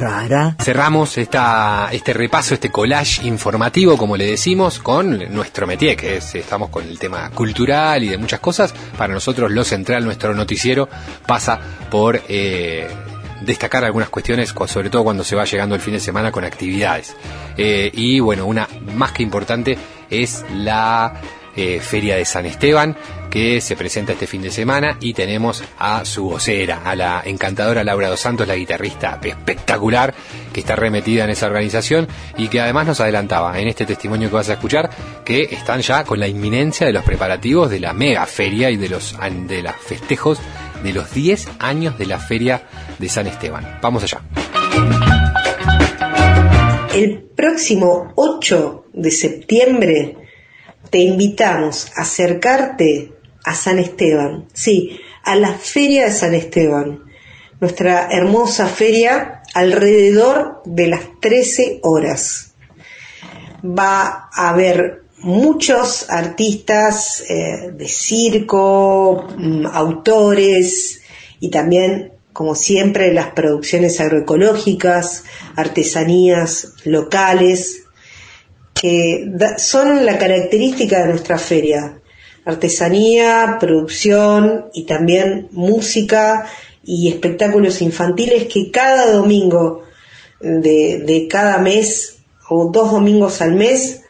rara. Cerramos este repaso, este collage informativo, como le decimos, con nuestro métier, que es, estamos con el tema cultural y de muchas cosas. Para nosotros lo central, nuestro noticiero, pasa por destacar algunas cuestiones, sobre todo cuando se va llegando el fin de semana con actividades. Y bueno, una más que importante es la Feria de San Esteban, que se presenta este fin de semana, y tenemos a su vocera, a la encantadora Laura Dos Santos, la guitarrista espectacular que está remetida en esa organización y que además nos adelantaba en este testimonio que vas a escuchar que están ya con la inminencia de los preparativos de la mega feria y de los festejos de los 10 años de la Feria de San Esteban. Vamos allá. El próximo 8 de septiembre te invitamos a acercarte a San Esteban, sí, a la Feria de San Esteban, nuestra hermosa feria, alrededor de las 13 horas. Va a haber muchos artistas de circo, autores y también, como siempre, las producciones agroecológicas, artesanías locales, que son la característica de nuestra feria. Artesanía, producción y también música y espectáculos infantiles que cada domingo de cada mes o 2 domingos al mes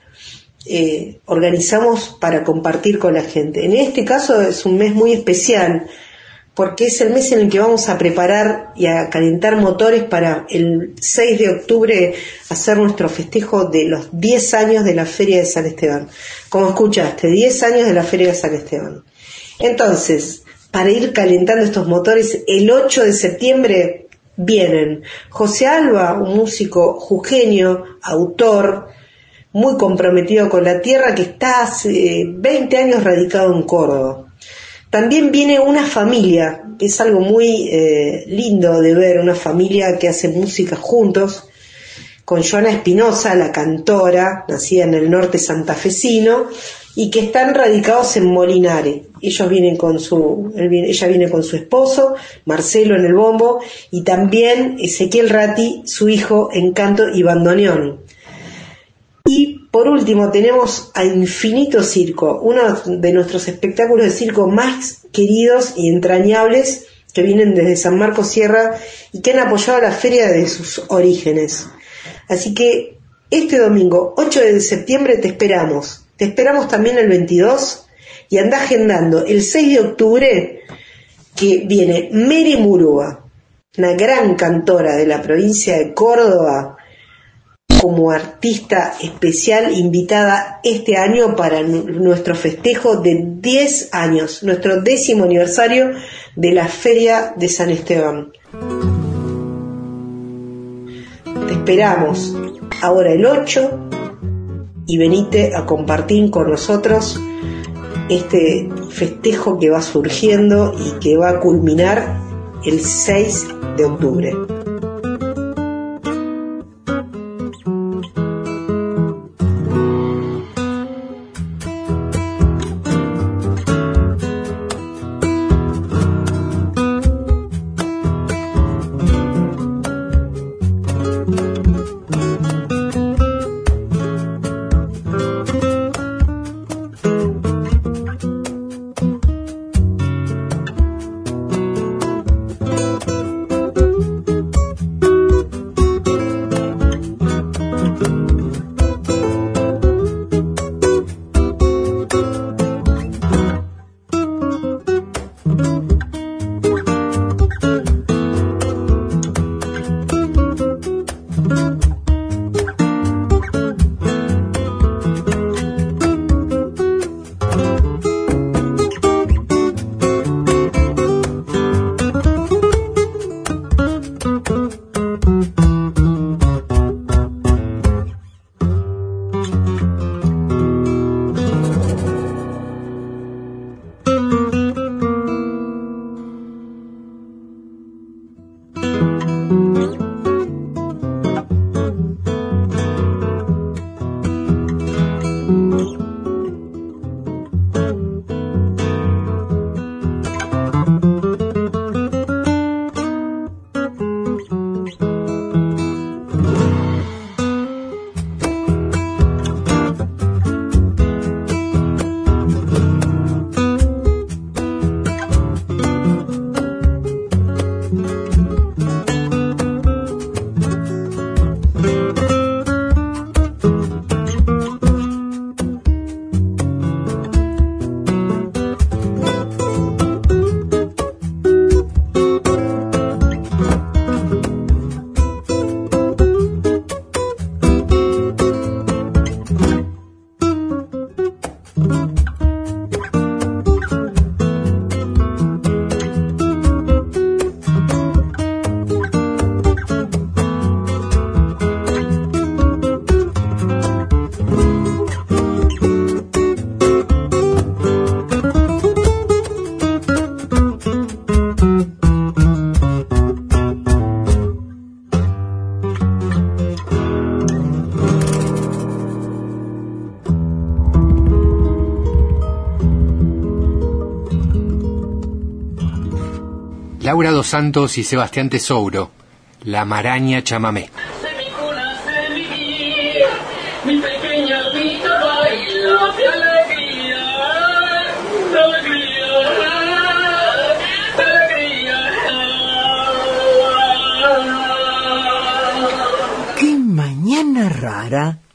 organizamos para compartir con la gente. En este caso es un mes muy especial porque es el mes en el que vamos a preparar y a calentar motores para el 6 de octubre hacer nuestro festejo de los 10 años de la Feria de San Esteban. Como escuchaste, 10 años de la Feria de San Esteban. Entonces, para ir calentando estos motores, el 8 de septiembre vienen José Alba, un músico jujeño, autor, muy comprometido con la tierra, que está hace 20 años radicado en Córdoba. También viene una familia, que es algo muy lindo de ver, una familia que hace música juntos, con Joana Espinosa, la cantora, nacida en el norte santafesino, y que están radicados en Molinare. Ella viene con su esposo, Marcelo en el bombo, y también Ezequiel Ratti, su hijo, en canto y bandoneón. Y por último tenemos a Infinito Circo, uno de nuestros espectáculos de circo más queridos y entrañables, que vienen desde San Marcos Sierra y que han apoyado a la feria desde sus orígenes. Así que este domingo 8 de septiembre te esperamos también el 22, y anda agendando el 6 de octubre, que viene Mary Murúa, una gran cantora de la provincia de Córdoba, como artista especial invitada este año para nuestro festejo de 10 años, nuestro 10º aniversario de la Feria de San Esteban. Te esperamos ahora el 8 y venite a compartir con nosotros este festejo que va surgiendo y que va a culminar el 6 de octubre. Laura Dos Santos y Sebastián Tesouro, La Maraña Chamamé. Mi pequeña pita baila de alegría, de alegría, de alegría. ¡Qué mañana rara!